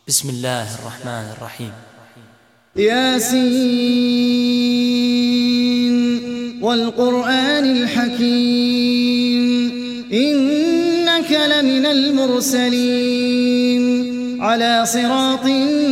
بسم الله الرحمن الرحيم. ياسين والقرآن الحكيم إنك لمن المرسلين على صراط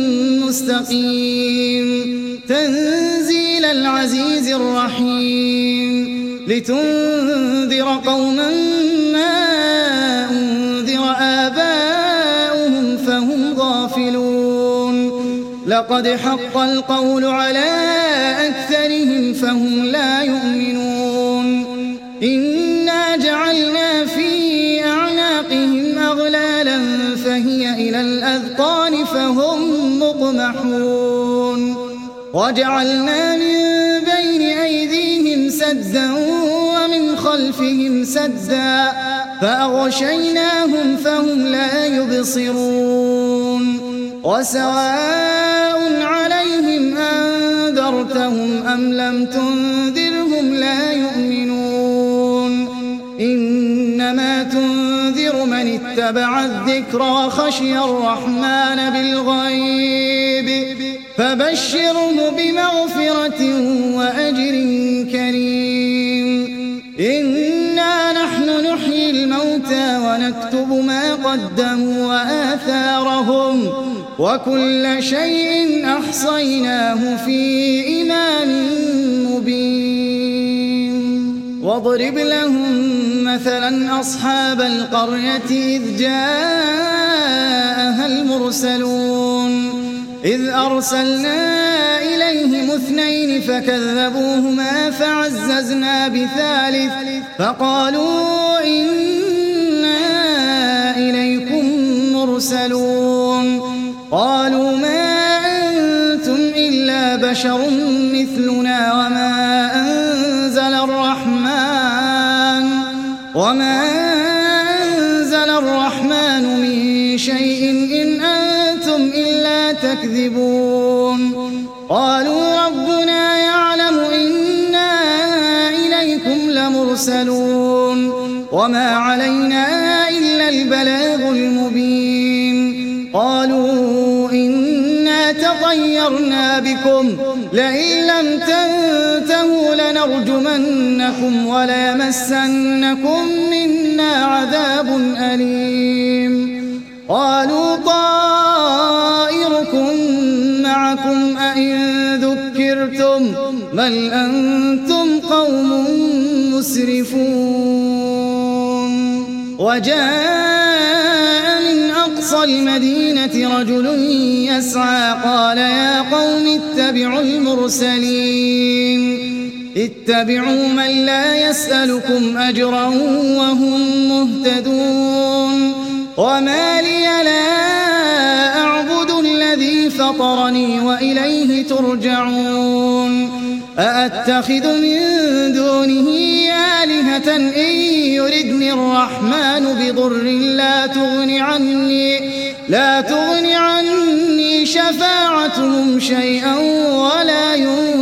مستقيم تنزيل العزيز الرحيم لتنذر قوما ما أنذر آباؤهم فهم غافلون لقد حق القول على أكثرهم فهم لا يؤمنون إنا جعلنا في أعناقهم أغلالا فهي إلى الأذقان فهم مقمحون وجعلنا من بين أيديهم سدا ومن خلفهم سدا فأغشيناهم فهم لا يبصرون وسواء عليهم أنذرتهم أم لم تنذرهم لا يؤمنون إنما تنذر من اتبع الذكر وخشي الرحمن بالغيب فبشره بمغفرة وأجر كريم إنا نحن نحيي الموتى ونكتب ما قدموا وآثارهم وكل شيء أحصيناه في إمام مبين واضرب لهم مثلا أصحاب القرية إذ جاءها المرسلون إذ أرسلنا إليهم 2 فكذبوهما فعززنا بثالث فقالوا إنا إليكم مرسلون قالوا ما أنتم إلا بشر مثلنا وما أنزل الرحمن من شيء إن أنتم إلا تكذبون قالوا ربنا يعلم إنا إليكم لمرسلون وما علينا إلا البلاغ المبين قالوا إنا تطيرنا بكم لئن لم تنتهوا لنرجمنكم وليمسنكم منا عذاب أليم قالوا طائركم معكم أئن ذكرتم بل أنتم قوم مسرفون وجاء من أقصى المدينة رجل يسعى قال يا قوم اتبعوا المرسلين اتبعوا من لا يسألكم أجرا وهم مهتدون وما لي لا أعبد الذي فطرني وإليه ترجعون أأتخذ من دونه آلهة إن يردني الرحمن بضر لا تغن عني شفاعتهم شيئا ولا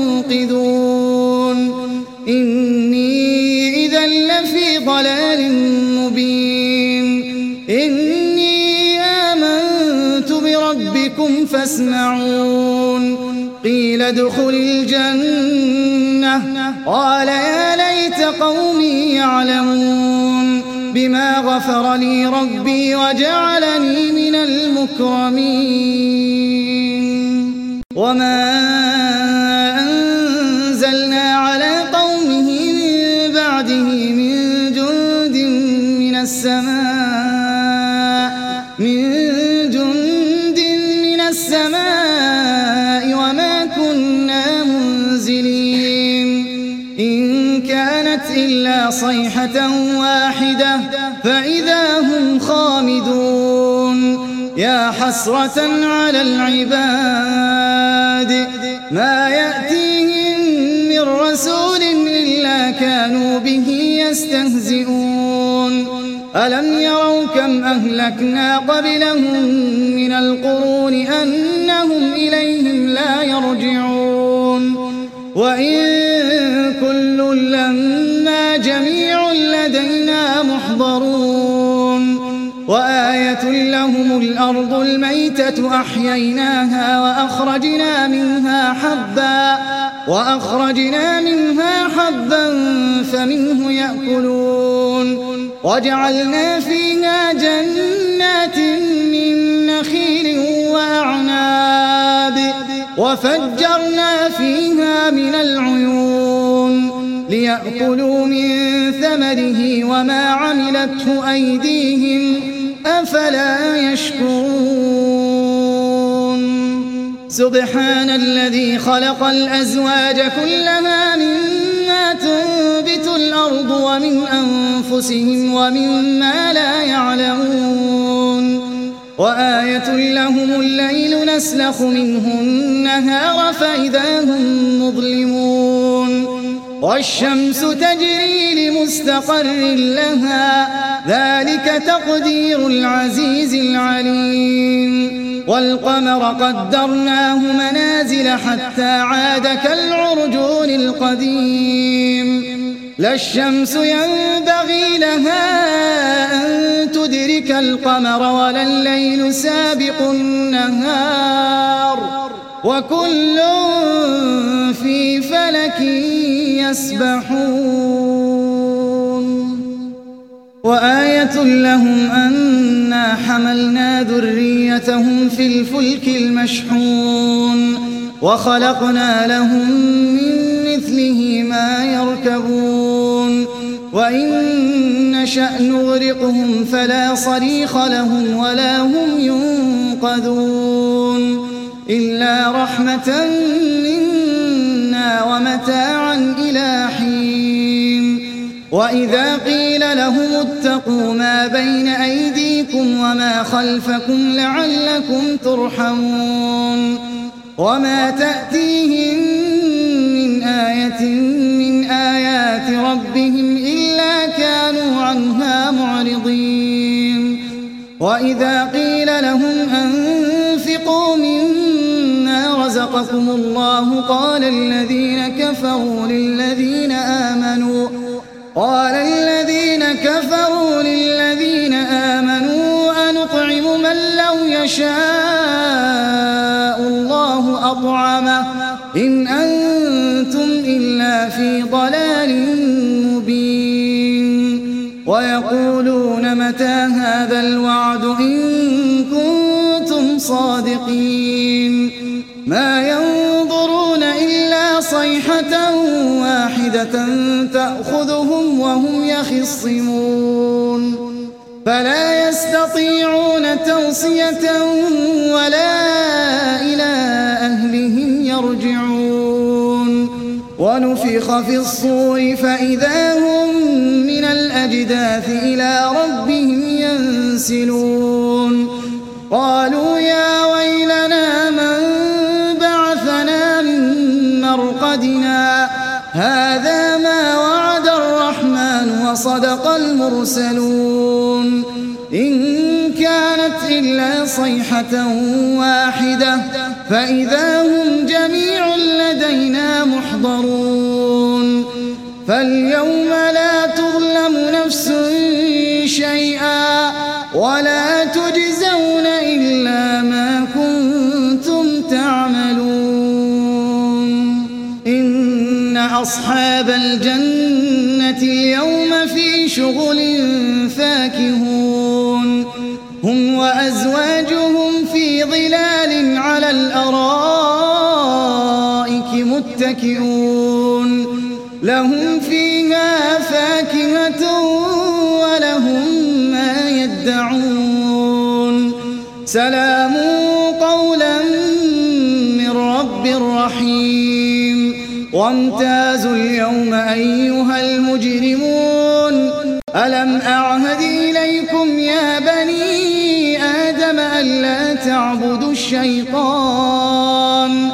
ينقذون إني إذا لفي ضلال مبين إني آمنت بربكم فاسمعون قيل ادخل الجنة قال يا ليت قومي يعلمون بما غفر لي ربي وجعلني من المكرمين وما أنزلنا على قومه من بعده من جند من السماء وما كنا منزلين إن كانت إلا صيحة واحدة فإذا هم خامدون يا حسرة على العباد ما يأتيهم من رسول إلا كانوا به يستهزئون ألم يروا كم أهلكنا قبلهم من القرون أنهم إليهم لا يرجعون وإن كل لما جميع لدينا محضرون وآيات وآية لهم الأرض الميتة أحييناها وأخرجنا منها حبا فمنه يأكلون وجعلنا فيها جنات من نخيل وأعناب وفجرنا فيها من العيون ليأكلوا من ثمره وما عملته أيديهم أفلا يشكرون سبحان الذي خلق الأزواج كلها مما تنبت الأرض ومن أنفسهم ومما لا يعلمون وآية لهم الليل نسلخ منه النهار فإذا هم مظلمون والشمس تجري لمستقر لها ذلك تقدير العزيز العليم والقمر قدرناه منازل حتى عاد كالعرجون القديم لا الشمس ينبغي لها أن تدرك القمر ولا الليل سابق النهار وكل في فلك يسبحون وآية لهم أنا حملنا ذريتهم في الفلك المشحون وخلقنا لهم من مثله ما يركبون وإن نشأ نغرقهم فلا صريخ لهم ولا هم ينقذون إلا رحمة منا ومتاعا إلى حين وإذا قيل لهم اتقوا ما بين أيديكم وما خلفكم لعلكم ترحمون وما تأتيهم من آية من آيات ربهم إلا كانوا عنها معرضين وإذا قيل لهم أنفقوا مما رزقكم الله قال الذين كفروا للذين آمنوا أنطعم من لو يشاء الله أطعمه إن أنتم إلا في ضلال مبين ويقولون متى هذا الوعد إن كنتم صادقين ما ينظرون إلا صيحة واحدة تأخذهم وهم يخصمون فلا يستطيعون توصية ولا إلى أهلهم يرجعون ونفخ في الصور فإذا هم من الأجداث إلى ربهم ينسلون قالوا يا ويلنا من بعثنا من مرقدنا هذا ما وعد الرحمن وصدق المرسلون إن كانت إلا صيحة واحدة فإذا هم جميع لدينا محضرون فاليوم لا تظلم نفس شيئا ولا تجزون إلا ما كنتم تعملون إن أصحاب الجنة اليوم في شغل فاكهون هم وأزواجهم في ظلال على الأرائك متكئون لهم فيها فاكهة ولهم ما يدعون سلام قولا من رب رحيم وامتازوا اليوم أيها المجرمون ألم أعهد إليكم يا بني آدم ألا تعبدوا الشيطان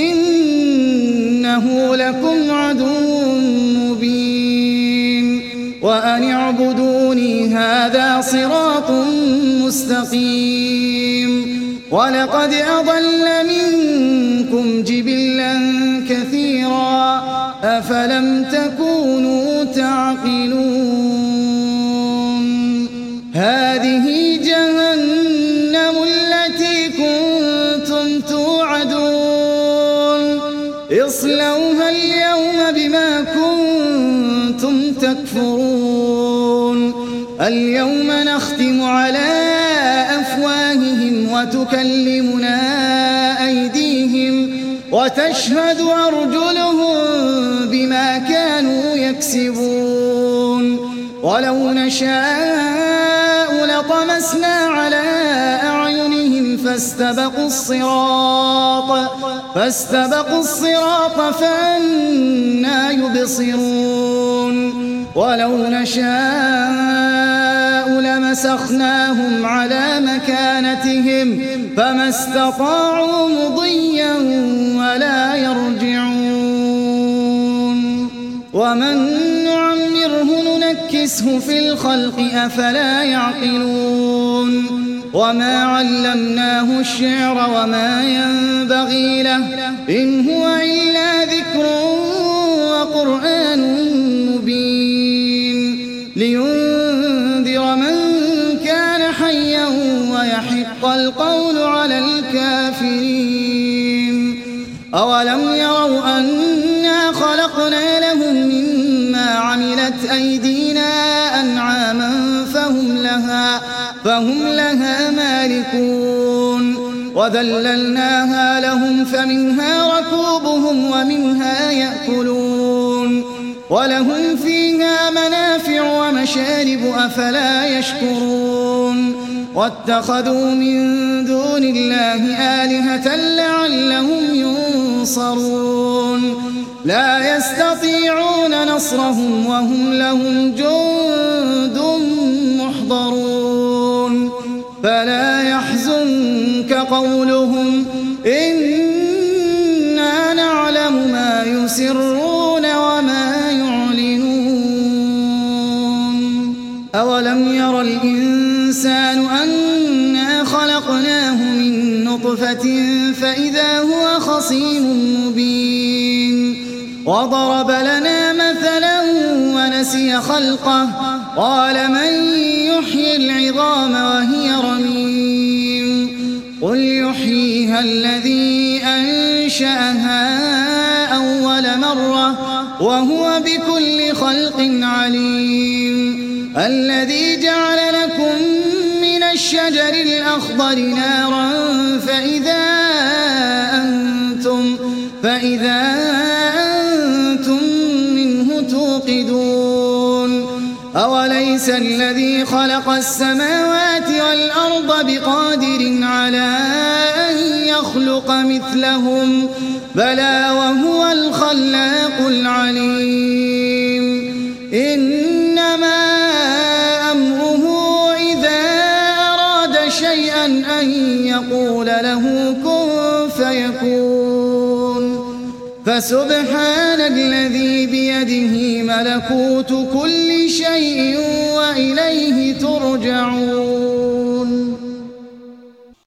إنه لكم عدو مبين وأن اعبدوني هذا صراط مستقيم ولقد أضل منكم جبلا كثيرا أفلم تكونوا تعقلون هذه جهنم اصلوها اليوم بما كنتم تكفرون اليوم نختم على أفواههم وتكلمنا أيديهم وتشهد أرجلهم بما كانوا يكسبون ولو نشاء لطمسنا على أعينهم فاستبقوا الصراط فأنى يبصرون ولو نشاء لمسخناهم على مكانتهم فما استطاعوا مضيا ولا يرجعون ومن نعمره ننكسه في الخلق أفلا يعقلون وما علمناه الشعر وما ينبغي له إن هو إلا ذكر وقرآن مبين لينذر من كان حيا ويحق القول على الكافرين أولم يروا أنا خلقنا لهم مما عملت أيدينا أنعاما فهم لها مالكون وذللناها لهم فمنها ركوبهم ومنها يأكلون ولهم فيها منافع ومشارب أفلا يشكرون واتخذوا من دون الله آلهة لعلهم ينصرون لا يستطيعون نصرهم وهم لهم جند محضرون فلا يحزنك قولهم إنا نعلم ما يسرون وما يعلنون أولم ير الإنسان أنا خلقناه من نطفة فإذا هو خصيم مبين وضرب لنا مثلا ونسي خلقه قال من يحيي العظام وهي رميم قل يحييها الذي أنشأها أول مرة وهو بكل خلق عليم الذي جعل لكم من الشجر الأخضر نارا فإذا أنتم منه توقدون أوليس الذي خلق السماوات والأرض بقادر على أن يخلق مثلهم بلى وهو الخلاق العليم إنما أمره إذا أراد شيئا أن يقول له كن فيكون فسبحان الذي بيده ملكوت كل شيء وإليه ترجعون